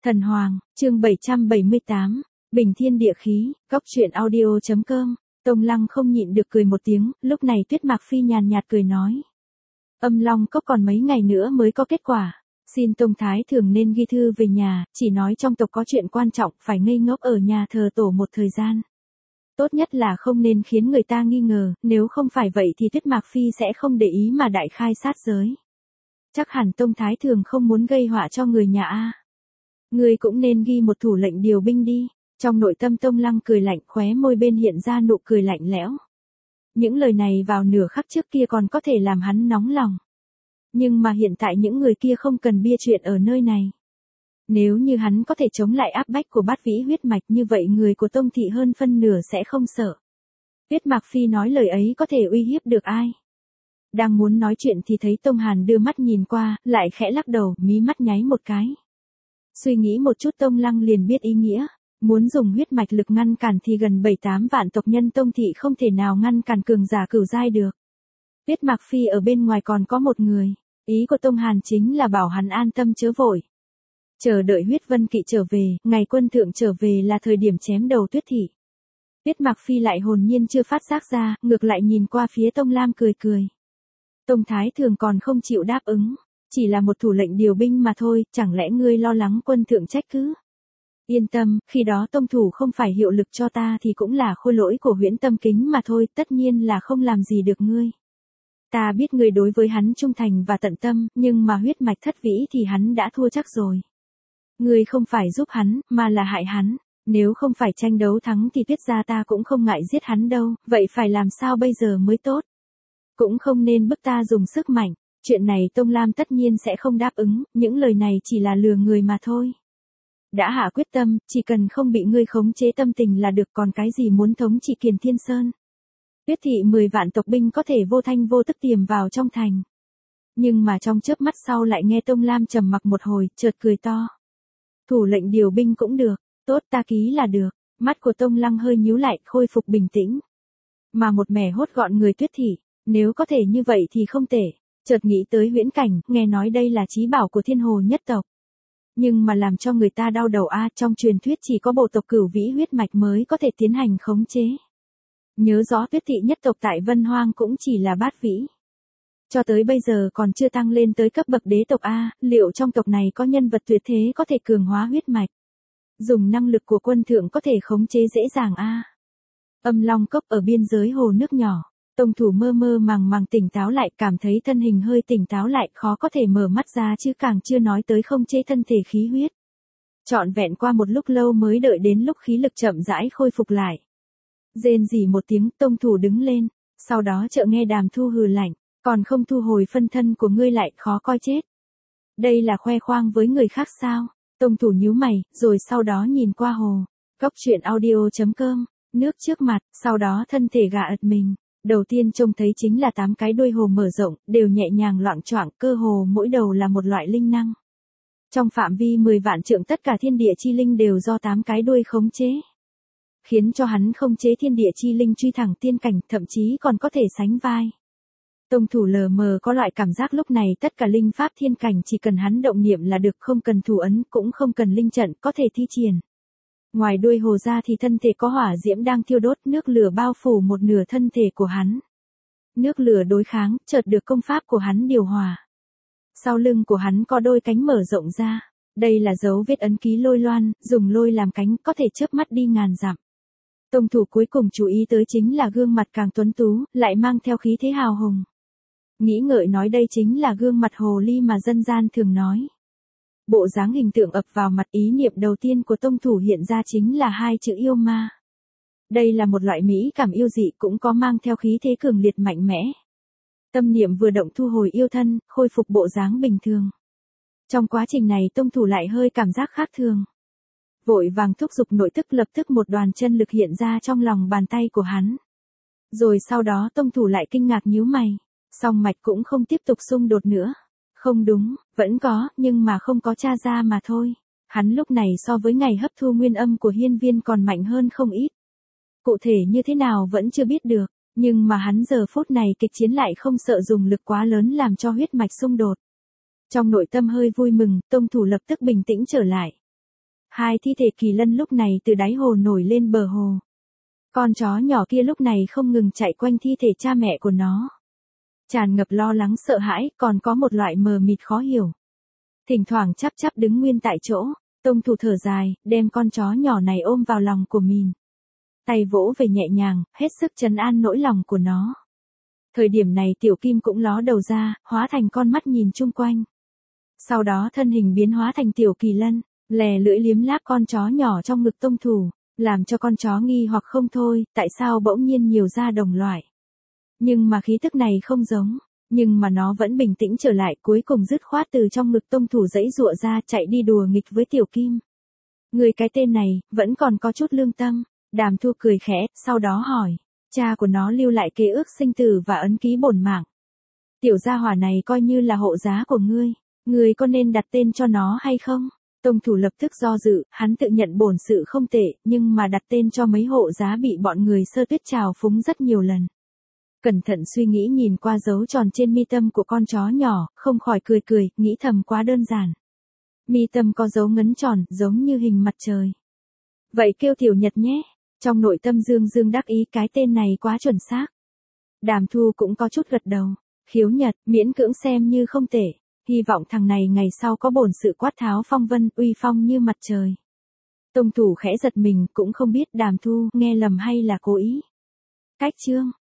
Thần Hoàng, chương 778, Bình Thiên Địa Khí, Cóc truyện audio.com. Tông Lăng không nhịn được cười một tiếng, lúc này Tuyết Mạc Phi nhàn nhạt cười nói. Âm Long Cốc còn mấy ngày nữa mới có kết quả. Xin Tông Thái thường nên ghi thư về nhà, chỉ nói trong tộc có chuyện quan trọng, phải ngây ngốc ở nhà thờ tổ một thời gian. Tốt nhất là không nên khiến người ta nghi ngờ, nếu không phải vậy thì Tuyết Mạc Phi sẽ không để ý mà đại khai sát giới. Chắc hẳn Tông Thái thường không muốn gây họa cho người nhà a. Ngươi cũng nên ghi một thủ lệnh điều binh đi. Trong nội tâm Tông Lăng cười lạnh, khóe môi bên hiện ra nụ cười lạnh lẽo. Những lời này vào nửa khắc trước kia còn có thể làm hắn nóng lòng. Nhưng mà hiện tại những người kia không cần bia chuyện ở nơi này. Nếu như hắn có thể chống lại áp bách của Bát Vĩ huyết mạch như vậy người của Tông thị hơn phân nửa sẽ không sợ. Tuyết Mạc Phi nói lời ấy có thể uy hiếp được ai. Đang muốn nói chuyện thì thấy Tông Hàn đưa mắt nhìn qua, lại khẽ lắc đầu, mí mắt nháy một cái. Suy nghĩ một chút Tông Lăng liền biết ý nghĩa. Muốn dùng huyết mạch lực ngăn cản thì gần 7-8 vạn tộc nhân Tông thị không thể nào ngăn cản cường giả cửu giai được. Tuyết Mạc Phi ở bên ngoài còn có một người. Ý của Tông Hàn chính là bảo hắn an tâm chớ vội. Chờ đợi huyết vân kỵ trở về, ngày quân thượng trở về là thời điểm chém đầu Tuyết thị. Tuyết Mạc Phi lại hồn nhiên chưa phát giác ra, ngược lại nhìn qua phía Tông Lam cười cười. Tông Thái thường còn không chịu đáp ứng. Chỉ là một thủ lệnh điều binh mà thôi, chẳng lẽ ngươi lo lắng quân thượng trách cứ? Yên tâm, khi đó Tông thủ không phải hiệu lực cho ta thì cũng là khôi lỗi của Huyễn Tâm Kính mà thôi, tất nhiên là không làm gì được ngươi. Ta biết ngươi đối với hắn trung thành và tận tâm, nhưng mà huyết mạch thất vĩ thì hắn đã thua chắc rồi. Ngươi không phải giúp hắn, mà là hại hắn. Nếu không phải tranh đấu thắng thì Tuyết gia ta cũng không ngại giết hắn đâu, vậy phải làm sao bây giờ mới tốt? Cũng không nên bức ta dùng sức mạnh. Chuyện này Tông Lam tất nhiên sẽ không đáp ứng, những lời này chỉ là lừa người mà thôi. Đã hạ quyết tâm, chỉ cần không bị ngươi khống chế tâm tình là được, còn cái gì muốn thống trị Kiền Thiên Sơn. Tuyết thị 10 vạn tộc binh có thể vô thanh vô tức tiềm vào trong thành. Nhưng mà trong chớp mắt sau lại nghe Tông Lam trầm mặc một hồi, chợt cười to. Thủ lệnh điều binh cũng được, tốt ta ký là được. Mắt của Tông Lăng hơi nhíu lại, khôi phục bình tĩnh. Mà một mẻ hốt gọn người Tuyết thị, nếu có thể như vậy thì không tệ. Chợt nghĩ tới Huyễn Cảnh, nghe nói đây là chí bảo của Thiên Hồ nhất tộc. Nhưng mà làm cho người ta đau đầu trong truyền thuyết chỉ có bộ tộc Cửu Vĩ huyết mạch mới có thể tiến hành khống chế. Nhớ rõ Tuyết thị nhất tộc tại Vân Hoang cũng chỉ là Bát Vĩ. Cho tới bây giờ còn chưa tăng lên tới cấp bậc đế tộc liệu trong tộc này có nhân vật tuyệt thế có thể cường hóa huyết mạch. Dùng năng lực của quân thượng có thể khống chế dễ dàng Âm Long Cốc ở biên giới hồ nước nhỏ. Tông thủ mơ mơ màng màng tỉnh táo lại, cảm thấy thân hình hơi tỉnh táo lại, khó có thể mở mắt ra chứ càng chưa nói tới không chế thân thể khí huyết. Trọn vẹn qua một lúc lâu mới đợi đến lúc khí lực chậm rãi khôi phục lại. Rên rỉ một tiếng, tông thủ đứng lên, sau đó chợt nghe Đàm Thu hừ lạnh, còn không thu hồi phân thân của ngươi lại, khó coi chết. Đây là khoe khoang với người khác sao? Tông thủ nhíu mày, rồi sau đó nhìn qua hồ. Cóc truyện audio.com, nước trước mặt, sau đó thân thể gà ật mình. Đầu tiên trông thấy chính là 8 cái đuôi hồ mở rộng, đều nhẹ nhàng loạng choạng, cơ hồ mỗi đầu là một loại linh năng. Trong phạm vi 10 vạn trượng tất cả thiên địa chi linh đều do 8 cái đuôi khống chế. Khiến cho hắn khống chế thiên địa chi linh truy thẳng tiên cảnh, thậm chí còn có thể sánh vai. Tông thủ lờ mờ có loại cảm giác lúc này tất cả linh pháp thiên cảnh chỉ cần hắn động niệm là được, không cần thủ ấn, cũng không cần linh trận, có thể thi triển. Ngoài đuôi hồ ra thì thân thể có hỏa diễm đang thiêu đốt, nước lửa bao phủ một nửa thân thể của hắn. Nước lửa đối kháng, chợt được công pháp của hắn điều hòa. Sau lưng của hắn có đôi cánh mở rộng ra. Đây là dấu vết ấn ký lôi loan, dùng lôi làm cánh, có thể chớp mắt đi ngàn dặm. Tông thủ cuối cùng chú ý tới chính là gương mặt càng tuấn tú, lại mang theo khí thế hào hùng. Nghĩ ngợi nói đây chính là gương mặt hồ ly mà dân gian thường nói. Bộ dáng hình tượng ập vào mặt, ý niệm đầu tiên của tông thủ hiện ra chính là 2 chữ yêu ma. Đây là một loại mỹ cảm yêu dị, cũng có mang theo khí thế cường liệt mạnh mẽ. Tâm niệm vừa động thu hồi yêu thân, khôi phục bộ dáng bình thường. Trong quá trình này tông thủ lại hơi cảm giác khác thường. Vội vàng thúc giục nội tức, lập tức một đoàn chân lực hiện ra trong lòng bàn tay của hắn. Rồi sau đó tông thủ lại kinh ngạc nhíu mày, song mạch cũng không tiếp tục xung đột nữa. Không đúng, vẫn có, nhưng mà không có tra ra mà thôi. Hắn lúc này so với ngày hấp thu nguyên âm của hiên viên còn mạnh hơn không ít. Cụ thể như thế nào vẫn chưa biết được, nhưng mà hắn giờ phút này kịch chiến lại không sợ dùng lực quá lớn làm cho huyết mạch xung đột. Trong nội tâm hơi vui mừng, tông thủ lập tức bình tĩnh trở lại. Hai thi thể kỳ lân lúc này từ đáy hồ nổi lên bờ hồ. Con chó nhỏ kia lúc này không ngừng chạy quanh thi thể cha mẹ của nó. Tràn ngập lo lắng sợ hãi, còn có một loại mờ mịt khó hiểu. Thỉnh thoảng chắp chắp đứng nguyên tại chỗ, tông thủ thở dài, đem con chó nhỏ này ôm vào lòng của mình. Tay vỗ về nhẹ nhàng, hết sức trấn an nỗi lòng của nó. Thời điểm này Tiểu Kim cũng ló đầu ra, hóa thành con mắt nhìn chung quanh. Sau đó thân hình biến hóa thành Tiểu Kỳ Lân, lè lưỡi liếm láp con chó nhỏ trong ngực tông thủ, làm cho con chó nghi hoặc không thôi, tại sao bỗng nhiên nhiều ra đồng loại. Nhưng mà khí tức này không giống, nhưng mà nó vẫn bình tĩnh trở lại, cuối cùng dứt khoát từ trong ngực tông thủ giãy giụa ra, chạy đi đùa nghịch với Tiểu Kim. Người cái tên này, vẫn còn có chút lương tâm. Đàm Thu cười khẽ, sau đó hỏi, cha của nó lưu lại ký ức sinh tử và ấn ký bổn mạng. Tiểu gia hỏa này coi như là hộ giá của ngươi có nên đặt tên cho nó hay không? Tông thủ lập tức do dự, hắn tự nhận bổn sự không tệ, nhưng mà đặt tên cho mấy hộ giá bị bọn người Sơ Tuyết trào phúng rất nhiều lần. Cẩn thận suy nghĩ nhìn qua dấu tròn trên mi tâm của con chó nhỏ, không khỏi cười, nghĩ thầm quá đơn giản. Mi tâm có dấu ngấn tròn, giống như hình mặt trời. Vậy kêu Tiểu Nhật nhé. Trong nội tâm Dương đắc ý, cái tên này quá chuẩn xác. Đàm Thu cũng có chút gật đầu. Khiếu Nhật, miễn cưỡng xem như không tệ. Hy vọng thằng này ngày sau có bổn sự quát tháo phong vân, uy phong như mặt trời. Tông thủ khẽ giật mình, cũng không biết Đàm Thu nghe lầm hay là cố ý. Cách chương